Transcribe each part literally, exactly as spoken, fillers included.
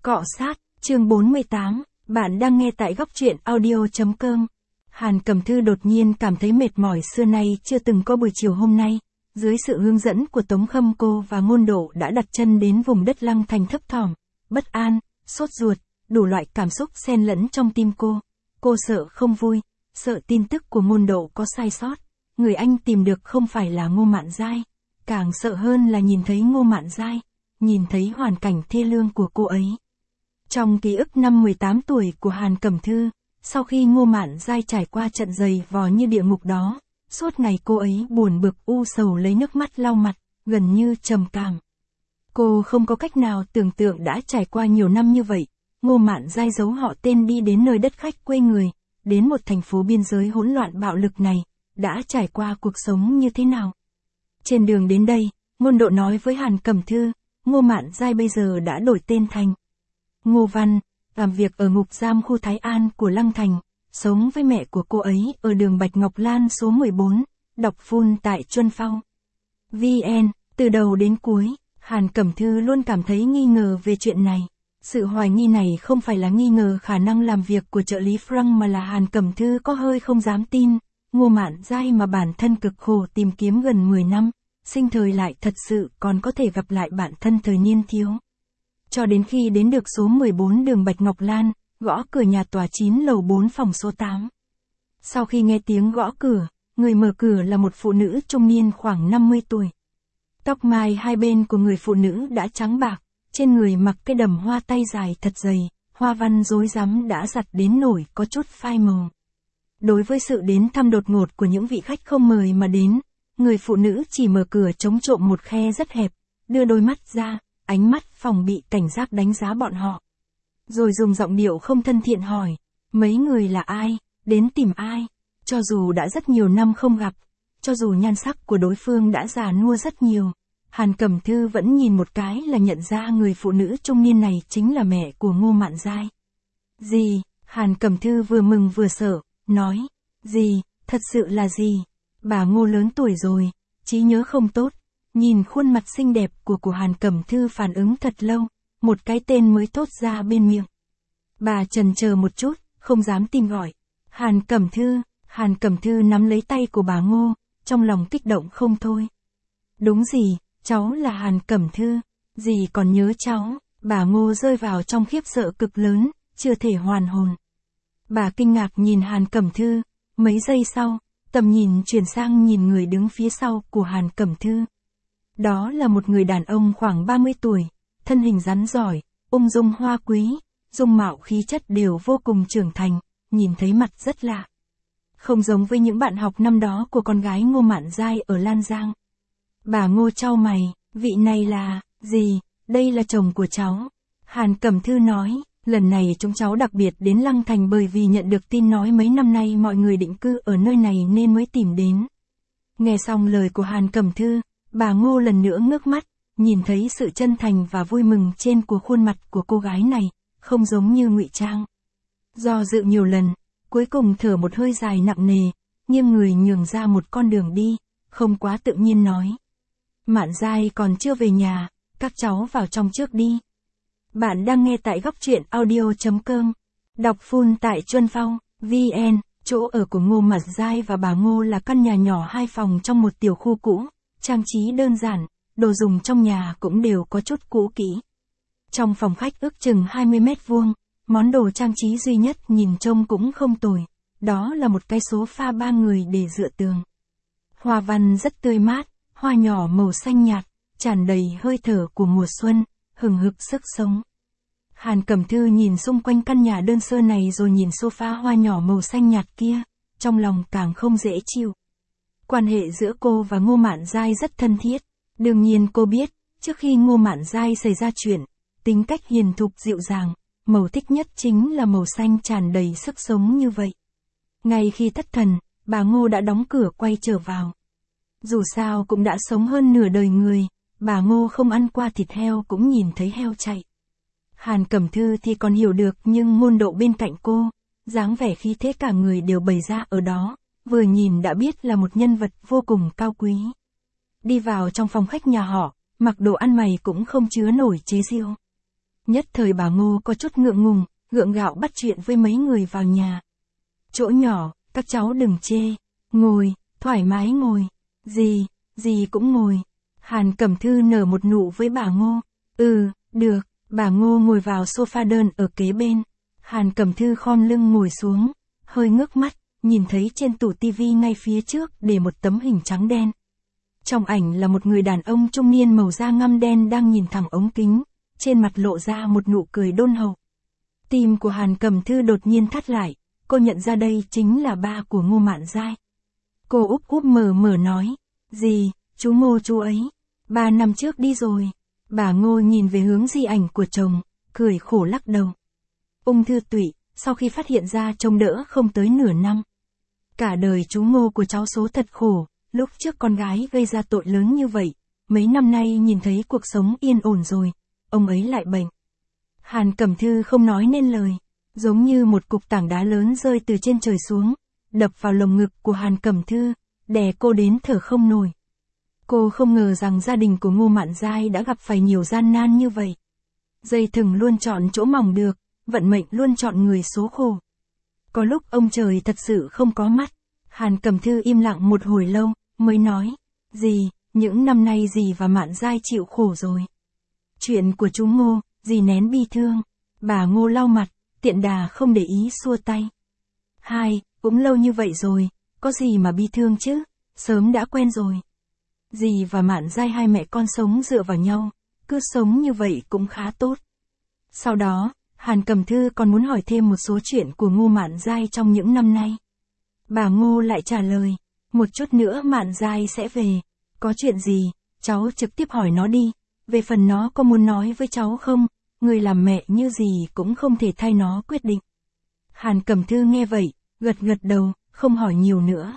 Cọ sát, chương bốn mươi tám, bạn đang nghe tại góc truyện audio.com. Hàn Cẩm Thư đột nhiên cảm thấy mệt mỏi xưa nay chưa từng có buổi chiều hôm nay. Dưới sự hướng dẫn của Tống Khâm cô và Ngôn Độ đã đặt chân đến vùng đất Lăng Thành thấp thỏm, bất an, sốt ruột, đủ loại cảm xúc xen lẫn trong tim cô. Cô sợ không vui, sợ tin tức của Ngôn Độ có sai sót. Người anh tìm được không phải là Ngô Mạn Giai. Càng sợ hơn là nhìn thấy Ngô Mạn Giai, nhìn thấy hoàn cảnh thê lương của cô ấy. Trong ký ức năm mười tám tuổi của Hàn Cẩm Thư, sau khi Ngô Mạn Giai trải qua trận dày vò như địa ngục đó, suốt ngày cô ấy buồn bực u sầu lấy nước mắt lau mặt, gần như trầm cảm. Cô không có cách nào tưởng tượng đã trải qua nhiều năm như vậy, Ngô Mạn Giai giấu họ tên đi đến nơi đất khách quê người, đến một thành phố biên giới hỗn loạn bạo lực này, đã trải qua cuộc sống như thế nào. Trên đường đến đây, Ngôn Độ nói với Hàn Cẩm Thư, Ngô Mạn Giai bây giờ đã đổi tên thành Ngô Văn, làm việc ở ngục giam khu Thái An của Lăng Thành, sống với mẹ của cô ấy ở đường Bạch Ngọc Lan số mười bốn, đọc full tại Chuân Phong. vê en, từ đầu đến cuối, Hàn Cẩm Thư luôn cảm thấy nghi ngờ về chuyện này. Sự hoài nghi này không phải là nghi ngờ khả năng làm việc của trợ lý Frank mà là Hàn Cẩm Thư có hơi không dám tin, Ngô Mạn Giai mà bản thân cực khổ tìm kiếm gần mười năm, sinh thời lại thật sự còn có thể gặp lại bạn thân thời niên thiếu. Cho đến khi đến được số mười bốn đường Bạch Ngọc Lan, gõ cửa nhà tòa chín lầu bốn phòng số tám. Sau khi nghe tiếng gõ cửa, người mở cửa là một phụ nữ trung niên khoảng năm mươi tuổi. Tóc mai hai bên của người phụ nữ đã trắng bạc, trên người mặc cái đầm hoa tay dài thật dày, hoa văn rối rắm đã giặt đến nổi có chút phai màu. Đối với sự đến thăm đột ngột của những vị khách không mời mà đến, người phụ nữ chỉ mở cửa chống trộm một khe rất hẹp, đưa đôi mắt ra, ánh mắt phòng bị cảnh giác đánh giá bọn họ. Rồi dùng giọng điệu không thân thiện hỏi, mấy người là ai, đến tìm ai? Cho dù đã rất nhiều năm không gặp, cho dù nhan sắc của đối phương đã già nua rất nhiều, Hàn Cẩm Thư vẫn nhìn một cái là nhận ra người phụ nữ trung niên này chính là mẹ của Ngô Mạn Giai. Gì? Hàn Cẩm Thư vừa mừng vừa sợ, nói, gì, thật sự là gì? Bà Ngô lớn tuổi rồi, trí nhớ không tốt. Nhìn khuôn mặt xinh đẹp của của Hàn Cẩm Thư phản ứng thật lâu, một cái tên mới thốt ra bên miệng. Bà chần chờ một chút, không dám tin gọi. Hàn Cẩm Thư, Hàn Cẩm Thư nắm lấy tay của bà Ngô, trong lòng kích động không thôi. Đúng gì, cháu là Hàn Cẩm Thư, dì còn nhớ cháu. Bà Ngô rơi vào trong khiếp sợ cực lớn, chưa thể hoàn hồn. Bà kinh ngạc nhìn Hàn Cẩm Thư, mấy giây sau, tầm nhìn chuyển sang nhìn người đứng phía sau của Hàn Cẩm Thư. Đó là một người đàn ông khoảng ba mươi tuổi, thân hình rắn giỏi, ung dung hoa quý, dung mạo khí chất đều vô cùng trưởng thành, nhìn thấy mặt rất lạ. Không giống với những bạn học năm đó của con gái Ngô Mạn Giai ở Lan Giang. Bà Ngô chau mày, vị này là, gì, đây là chồng của cháu. Hàn Cẩm Thư nói, lần này chúng cháu đặc biệt đến Lăng Thành bởi vì nhận được tin nói mấy năm nay mọi người định cư ở nơi này nên mới tìm đến. Nghe xong lời của Hàn Cẩm Thư, bà Ngô lần nữa ngước mắt, nhìn thấy sự chân thành và vui mừng trên của khuôn mặt của cô gái này, không giống như ngụy trang. Do dự nhiều lần, cuối cùng thở một hơi dài nặng nề, nghiêng người nhường ra một con đường đi, không quá tự nhiên nói. Mạn Giai còn chưa về nhà, các cháu vào trong trước đi. Bạn đang nghe tại góc truyện audio.com, đọc full tại Chuân Phong, vê en, chỗ ở của Ngô Mạn Giai và bà Ngô là căn nhà nhỏ hai phòng trong một tiểu khu cũ. Trang trí đơn giản, đồ dùng trong nhà cũng đều có chút cũ kỹ. Trong phòng khách ước chừng hai mươi mét vuông, món đồ trang trí duy nhất nhìn trông cũng không tồi, đó là một cái sofa ba người để dựa tường. Hoa văn rất tươi mát, hoa nhỏ màu xanh nhạt, tràn đầy hơi thở của mùa xuân, hừng hực sức sống. Hàn Cẩm Thư nhìn xung quanh căn nhà đơn sơ này rồi nhìn sofa hoa nhỏ màu xanh nhạt kia, trong lòng càng không dễ chịu. Quan hệ giữa cô và Ngô Mạn Giai rất thân thiết. Đương nhiên cô biết, trước khi Ngô Mạn Giai xảy ra chuyện, tính cách hiền thục dịu dàng, màu thích nhất chính là màu xanh tràn đầy sức sống như vậy. Ngay khi thất thần, bà Ngô đã đóng cửa quay trở vào. Dù sao cũng đã sống hơn nửa đời người, bà Ngô không ăn qua thịt heo cũng nhìn thấy heo chạy. Hàn Cẩm Thư thì còn hiểu được nhưng Ngôn Độ bên cạnh cô, dáng vẻ khí thế cả người đều bày ra ở đó. Vừa nhìn đã biết là một nhân vật vô cùng cao quý. Đi vào trong phòng khách nhà họ, mặc đồ ăn mày cũng không chứa nổi chế giễu. Nhất thời bà Ngô có chút ngượng ngùng, gượng gạo bắt chuyện với mấy người vào nhà. Chỗ nhỏ, các cháu đừng chê. Ngồi, thoải mái ngồi. Dì, dì cũng ngồi. Hàn Cẩm Thư nở một nụ với bà Ngô. Ừ, được, bà Ngô ngồi vào sofa đơn ở kế bên. Hàn Cẩm Thư khom lưng ngồi xuống, hơi ngước mắt, nhìn thấy trên tủ tivi ngay phía trước để một tấm hình trắng đen. Trong ảnh là một người đàn ông trung niên màu da ngăm đen đang nhìn thẳng ống kính, trên mặt lộ ra một nụ cười đôn hậu. Tim của Hàn Cẩm Thư đột nhiên thắt lại, cô nhận ra đây chính là ba của Ngô Mạn Giai. Cô úp úp mở mở nói, dì, chú Ngô chú ấy, ba năm trước đi rồi. Bà Ngô nhìn về hướng di ảnh của chồng, cười khổ lắc đầu. Ung thư tụy, sau khi phát hiện ra trông đỡ không tới nửa năm. Cả đời chú Ngô của cháu số thật khổ, lúc trước con gái gây ra tội lớn như vậy, mấy năm nay nhìn thấy cuộc sống yên ổn rồi, ông ấy lại bệnh. Hàn Cẩm Thư không nói nên lời, giống như một cục tảng đá lớn rơi từ trên trời xuống, đập vào lồng ngực của Hàn Cẩm Thư, đè cô đến thở không nổi. Cô không ngờ rằng gia đình của Ngô Mạn Giai đã gặp phải nhiều gian nan như vậy. Dây thừng luôn chọn chỗ mỏng được, vận mệnh luôn chọn người số khổ. Có lúc ông trời thật sự không có mắt. Hàn Cẩm Thư im lặng một hồi lâu, mới nói, dì, những năm nay dì và Mạn Giai chịu khổ rồi. Chuyện của chú Ngô, dì nén bi thương. Bà Ngô lau mặt, tiện đà không để ý xua tay. Hai, cũng lâu như vậy rồi, có gì mà bi thương chứ, sớm đã quen rồi. Dì và Mạn Giai hai mẹ con sống dựa vào nhau, cứ sống như vậy cũng khá tốt. Sau đó, Hàn Cẩm Thư còn muốn hỏi thêm một số chuyện của Ngô Mạn Giai trong những năm nay. Bà Ngô lại trả lời, một chút nữa Mạn Giai sẽ về, có chuyện gì, cháu trực tiếp hỏi nó đi, về phần nó có muốn nói với cháu không, người làm mẹ như gì cũng không thể thay nó quyết định. Hàn Cẩm Thư nghe vậy, gật gật đầu, không hỏi nhiều nữa.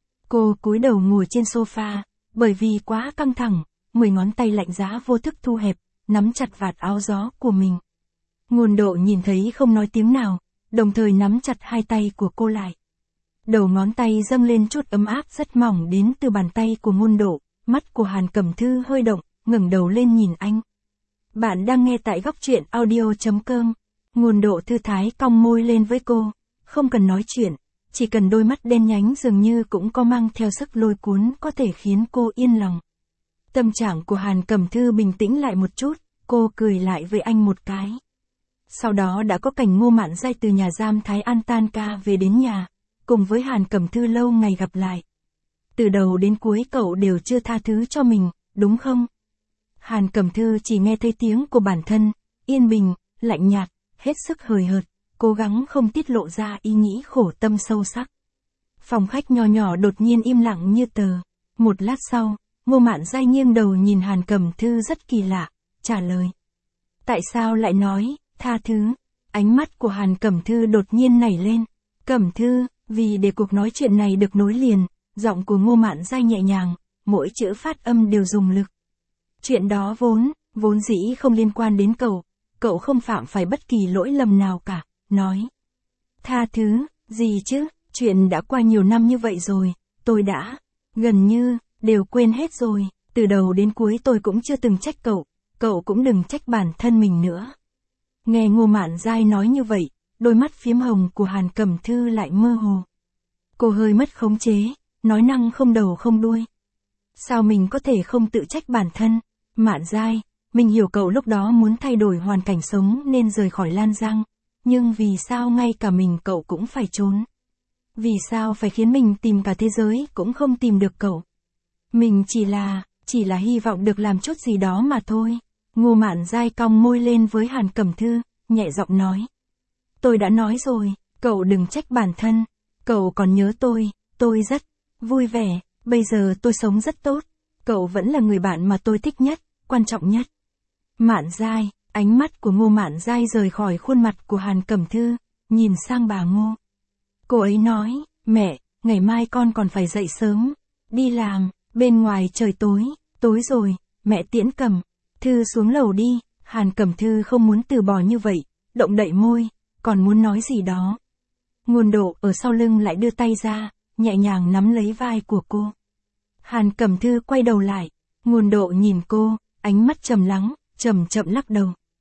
Cô cúi đầu ngồi trên sofa, bởi vì quá căng thẳng, mười ngón tay lạnh giá vô thức thu hẹp, nắm chặt vạt áo gió của mình. Ngôn Độ nhìn thấy không nói tiếng nào, đồng thời nắm chặt hai tay của cô lại. Đầu ngón tay dâng lên chút ấm áp rất mỏng đến từ bàn tay của Ngôn Độ, mắt của Hàn Cẩm Thư hơi động, ngẩng đầu lên nhìn anh. Bạn đang nghe tại góc truyện audio chấm com. Ngôn Độ thư thái cong môi lên với cô, không cần nói chuyện, chỉ cần đôi mắt đen nhánh dường như cũng có mang theo sức lôi cuốn có thể khiến cô yên lòng. Tâm trạng của Hàn Cẩm Thư bình tĩnh lại một chút, cô cười lại với anh một cái. Sau đó đã có cảnh Ngô Mạn Giai từ nhà giam Thái An tan ca về đến nhà, cùng với Hàn Cẩm Thư lâu ngày gặp lại. Từ đầu đến cuối cậu đều chưa tha thứ cho mình, đúng không? Hàn Cẩm Thư chỉ nghe thấy tiếng của bản thân, yên bình, lạnh nhạt, hết sức hời hợt, cố gắng không tiết lộ ra ý nghĩ khổ tâm sâu sắc. Phòng khách nhỏ nhỏ đột nhiên im lặng như tờ. Một lát sau, Ngô Mạn Giai nghiêng đầu nhìn Hàn Cẩm Thư rất kỳ lạ, trả lời. Tại sao lại nói, tha thứ? Ánh mắt của Hàn Cẩm Thư đột nhiên nảy lên. Cẩm Thư, vì để cuộc nói chuyện này được nối liền, giọng của Ngô Mạn Giai nhẹ nhàng, mỗi chữ phát âm đều dùng lực. Chuyện đó vốn, vốn dĩ không liên quan đến cậu, cậu không phạm phải bất kỳ lỗi lầm nào cả, nói. Tha thứ, gì chứ, chuyện đã qua nhiều năm như vậy rồi, tôi đã, gần như, đều quên hết rồi, từ đầu đến cuối tôi cũng chưa từng trách cậu, cậu cũng đừng trách bản thân mình nữa. Nghe Ngô Mạn Giai nói như vậy, đôi mắt phím hồng của Hàn Cẩm Thư lại mơ hồ. Cô hơi mất khống chế, nói năng không đầu không đuôi. Sao mình có thể không tự trách bản thân? Mạn Giai, mình hiểu cậu lúc đó muốn thay đổi hoàn cảnh sống nên rời khỏi Lan Giang, nhưng vì sao ngay cả mình cậu cũng phải trốn? Vì sao phải khiến mình tìm cả thế giới cũng không tìm được cậu? Mình chỉ là, chỉ là hy vọng được làm chút gì đó mà thôi. Ngô Mạn Giai cong môi lên với Hàn Cẩm Thư, nhẹ giọng nói. Tôi đã nói rồi, cậu đừng trách bản thân, cậu còn nhớ tôi, tôi rất vui vẻ, bây giờ tôi sống rất tốt, cậu vẫn là người bạn mà tôi thích nhất, quan trọng nhất. Mạn Giai, ánh mắt của Ngô Mạn Giai rời khỏi khuôn mặt của Hàn Cẩm Thư, nhìn sang bà Ngô. Cô ấy nói, mẹ, ngày mai con còn phải dậy sớm, đi làm, bên ngoài trời tối, tối rồi, mẹ tiễn Cẩm Thư xuống lầu đi. Hàn Cẩm Thư không muốn từ bỏ như vậy, động đậy môi, còn muốn nói gì đó. Ngôn Độ ở sau lưng lại đưa tay ra, nhẹ nhàng nắm lấy vai của cô. Hàn Cẩm Thư quay đầu lại, Ngôn Độ nhìn cô, ánh mắt trầm lắng, chậm chậm lắc đầu.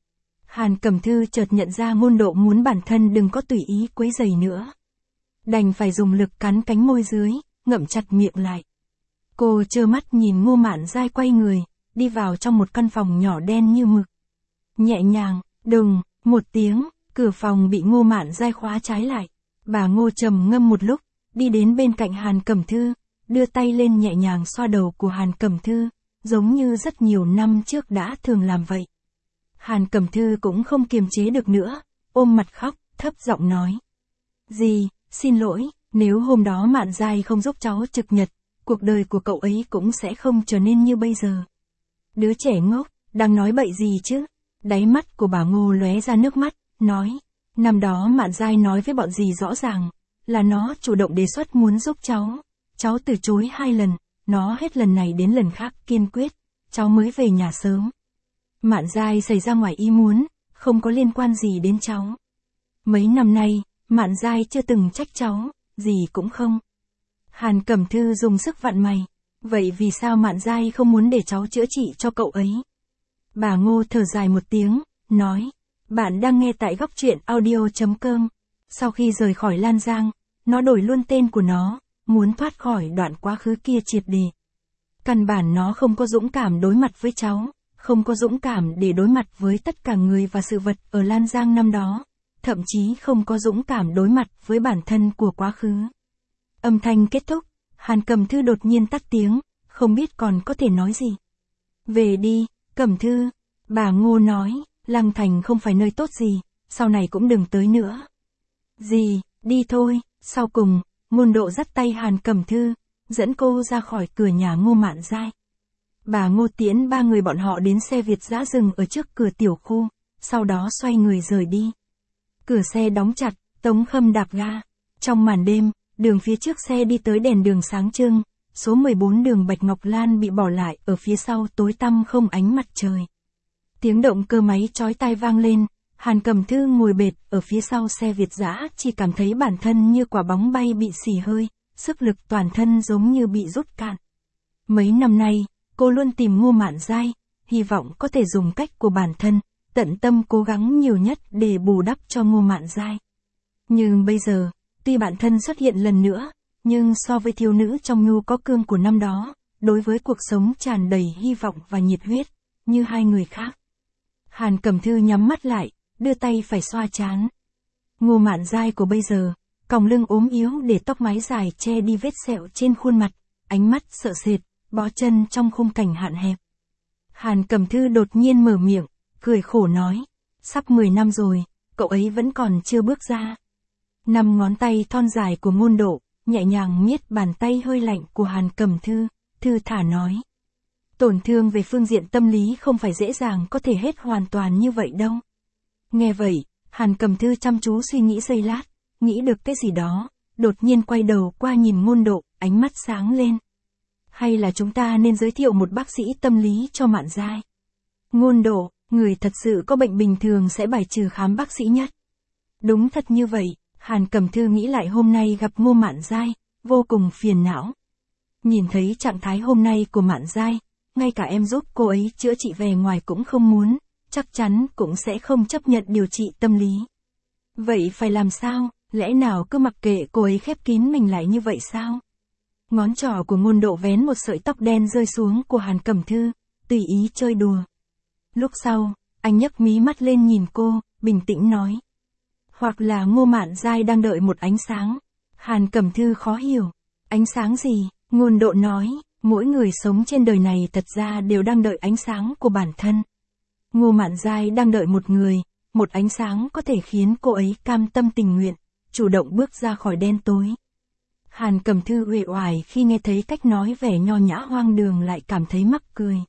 Hàn Cẩm Thư chợt nhận ra Ngôn Độ muốn bản thân đừng có tùy ý quấy rầy nữa. Đành phải dùng lực cắn cánh môi dưới, ngậm chặt miệng lại. Cô trơ mắt nhìn Ngô Mạn Giai quay người, đi vào trong một căn phòng nhỏ đen như mực. Nhẹ nhàng, đùng, một tiếng, cửa phòng bị Ngô Mạn Giai khóa trái lại. Bà Ngô trầm ngâm một lúc, đi đến bên cạnh Hàn Cẩm Thư, đưa tay lên nhẹ nhàng xoa đầu của Hàn Cẩm Thư, giống như rất nhiều năm trước đã thường làm vậy. Hàn Cẩm Thư cũng không kiềm chế được nữa, ôm mặt khóc, thấp giọng nói. Dì, xin lỗi, nếu hôm đó Mạn Giai không giúp cháu trực nhật, cuộc đời của cậu ấy cũng sẽ không trở nên như bây giờ. Đứa trẻ ngốc, đang nói bậy gì chứ? Đáy mắt của bà Ngô lóe ra nước mắt, nói. Năm đó Mạn Giai nói với bọn dì rõ ràng, là nó chủ động đề xuất muốn giúp cháu. Cháu từ chối hai lần, nó hết lần này đến lần khác kiên quyết, cháu mới về nhà sớm. Mạn Giai xảy ra ngoài ý muốn, không có liên quan gì đến cháu. Mấy năm nay, Mạn Giai chưa từng trách cháu, gì cũng không. Hàn Cẩm Thư dùng sức vặn mày. Vậy vì sao Mạn Giai không muốn để cháu chữa trị cho cậu ấy? Bà Ngô thở dài một tiếng, nói. Bạn đang nghe tại góc truyện audio.com. Sau khi rời khỏi Lan Giang, nó đổi luôn tên của nó, muốn thoát khỏi đoạn quá khứ kia triệt để. Căn bản nó không có dũng cảm đối mặt với cháu, không có dũng cảm để đối mặt với tất cả người và sự vật ở Lan Giang năm đó, thậm chí không có dũng cảm đối mặt với bản thân của quá khứ. Âm thanh kết thúc, Hàn Cẩm Thư đột nhiên tắt tiếng, không biết còn có thể nói gì. Về đi, Cẩm Thư, bà Ngô nói, Lăng Thành không phải nơi tốt gì, sau này cũng đừng tới nữa. Dì, đi thôi, sau cùng, Ngôn Độ dắt tay Hàn Cẩm Thư, dẫn cô ra khỏi cửa nhà Ngô Mạn Giai. Bà Ngô tiễn ba người bọn họ đến xe Việt dã dừng ở trước cửa tiểu khu, sau đó xoay người rời đi. Cửa xe đóng chặt, Tống Khâm đạp ga. Trong màn đêm, đường phía trước xe đi tới đèn đường sáng trưng, số mười bốn đường Bạch Ngọc Lan bị bỏ lại ở phía sau tối tăm không ánh mặt trời. Tiếng động cơ máy chói tai vang lên, Hàn Cẩm Thư ngồi bệt ở phía sau xe Việt dã chỉ cảm thấy bản thân như quả bóng bay bị xì hơi, sức lực toàn thân giống như bị rút cạn. Mấy năm nay, cô luôn tìm Ngô Mạn Giai, hy vọng có thể dùng cách của bản thân, tận tâm cố gắng nhiều nhất để bù đắp cho Ngô Mạn Giai. Nhưng bây giờ, tuy bản thân xuất hiện lần nữa, nhưng so với thiếu nữ trong nhu có cương của năm đó, đối với cuộc sống tràn đầy hy vọng và nhiệt huyết, như hai người khác. Hàn Cẩm Thư nhắm mắt lại, đưa tay phải xoa trán. Ngô Mạn Giai của bây giờ, còng lưng ốm yếu để tóc mái dài che đi vết sẹo trên khuôn mặt, ánh mắt sợ sệt, bó chân trong khung cảnh hạn hẹp. Hàn Cẩm Thư đột nhiên mở miệng, cười khổ nói, sắp mười năm rồi, cậu ấy vẫn còn chưa bước ra. Năm ngón tay thon dài của Ngôn Độ, nhẹ nhàng miết bàn tay hơi lạnh của Hàn Cẩm Thư, thư thả nói. Tổn thương về phương diện tâm lý không phải dễ dàng có thể hết hoàn toàn như vậy đâu. Nghe vậy, Hàn Cẩm Thư chăm chú suy nghĩ giây lát, nghĩ được cái gì đó, đột nhiên quay đầu qua nhìn Ngôn Độ, ánh mắt sáng lên. Hay là chúng ta nên giới thiệu một bác sĩ tâm lý cho Mạn Giai? Ngôn Độ, người thật sự có bệnh bình thường sẽ bài trừ khám bác sĩ nhất. Đúng thật như vậy, Hàn Cẩm Thư nghĩ lại hôm nay gặp Ngô Mạn Giai, vô cùng phiền não. Nhìn thấy trạng thái hôm nay của Mạn Giai, ngay cả em giúp cô ấy chữa trị về ngoài cũng không muốn, chắc chắn cũng sẽ không chấp nhận điều trị tâm lý. Vậy phải làm sao, lẽ nào cứ mặc kệ cô ấy khép kín mình lại như vậy sao? Ngón trỏ của Ngôn Độ vén một sợi tóc đen rơi xuống của Hàn Cẩm Thư, tùy ý chơi đùa. Lúc sau, anh nhấc mí mắt lên nhìn cô, bình tĩnh nói. Hoặc là Ngô Mạn Giai đang đợi một ánh sáng. Hàn Cẩm Thư khó hiểu. Ánh sáng gì? Ngôn Độ nói, mỗi người sống trên đời này thật ra đều đang đợi ánh sáng của bản thân. Ngô Mạn Giai đang đợi một người, một ánh sáng có thể khiến cô ấy cam tâm tình nguyện, chủ động bước ra khỏi đen tối. Hàn Cẩm Thư uể oải khi nghe thấy cách nói vẻ nho nhã hoang đường lại cảm thấy mắc cười.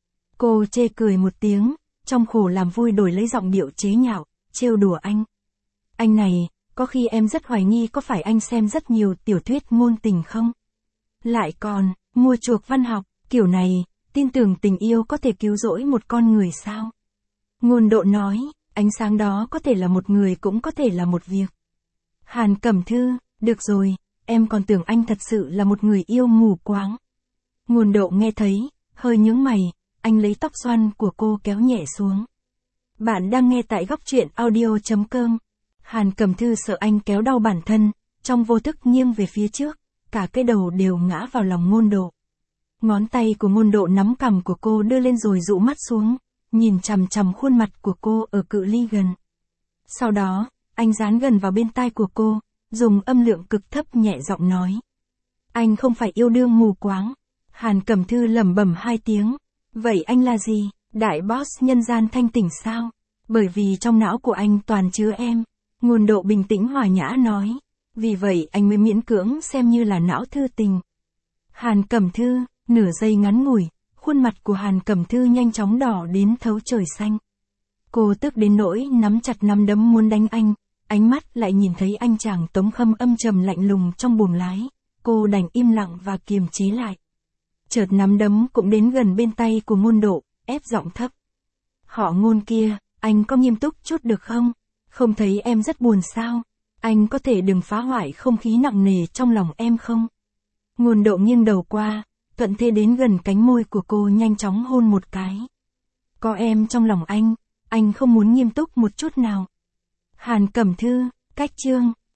Cô chê cười một tiếng, trong khổ làm vui đổi lấy giọng điệu chế nhạo, trêu đùa anh. Anh này, có khi em rất hoài nghi có phải anh xem rất nhiều tiểu thuyết ngôn tình không? Lại còn, mua chuộc văn học, kiểu này, tin tưởng tình yêu có thể cứu rỗi một con người sao? Ngôn Độ nói, ánh sáng đó có thể là một người cũng có thể là một việc. Hàn Cẩm Thư, được rồi, em còn tưởng anh thật sự là một người yêu mù quáng. Ngôn Độ nghe thấy, hơi nhướng mày, anh lấy tóc xoăn của cô kéo nhẹ xuống. Bạn đang nghe tại góc truyện audio.com. Hàn Cẩm Thư sợ anh kéo đau bản thân, trong vô thức nghiêng về phía trước, cả cái đầu đều ngã vào lòng Ngôn Độ. Ngón tay của Ngôn Độ nắm cằm của cô đưa lên rồi dụ mắt xuống, nhìn chằm chằm khuôn mặt của cô ở cự ly gần. Sau đó, anh dán gần vào bên tai của cô, dùng âm lượng cực thấp nhẹ giọng nói. Anh không phải yêu đương mù quáng. Hàn Cẩm Thư lẩm bẩm hai tiếng. Vậy anh là gì? Đại boss nhân gian thanh tỉnh sao? Bởi vì trong não của anh toàn chứa em. Ngôn Độ bình tĩnh hòa nhã nói. Vì vậy anh mới miễn cưỡng xem như là não thư tình. Hàn Cẩm Thư, nửa giây ngắn ngủi, khuôn mặt của Hàn Cẩm Thư nhanh chóng đỏ đến thấu trời xanh. Cô tức đến nỗi nắm chặt nắm đấm muốn đánh anh, ánh mắt lại nhìn thấy anh chàng Tống Khâm âm trầm lạnh lùng trong buồng lái, cô đành im lặng và kiềm chế lại. Chợt nắm đấm cũng đến gần bên tay của Ngôn Độ, ép giọng thấp. Họ Ngôn kia, anh có nghiêm túc chút được không? Không thấy em rất buồn sao? Anh có thể đừng phá hoại không khí nặng nề trong lòng em không? Ngôn Độ nghiêng đầu qua, thuận thế đến gần cánh môi của cô nhanh chóng hôn một cái. Có em trong lòng anh, anh không muốn nghiêm túc một chút nào. Hàn Cẩm Thư, cách chương.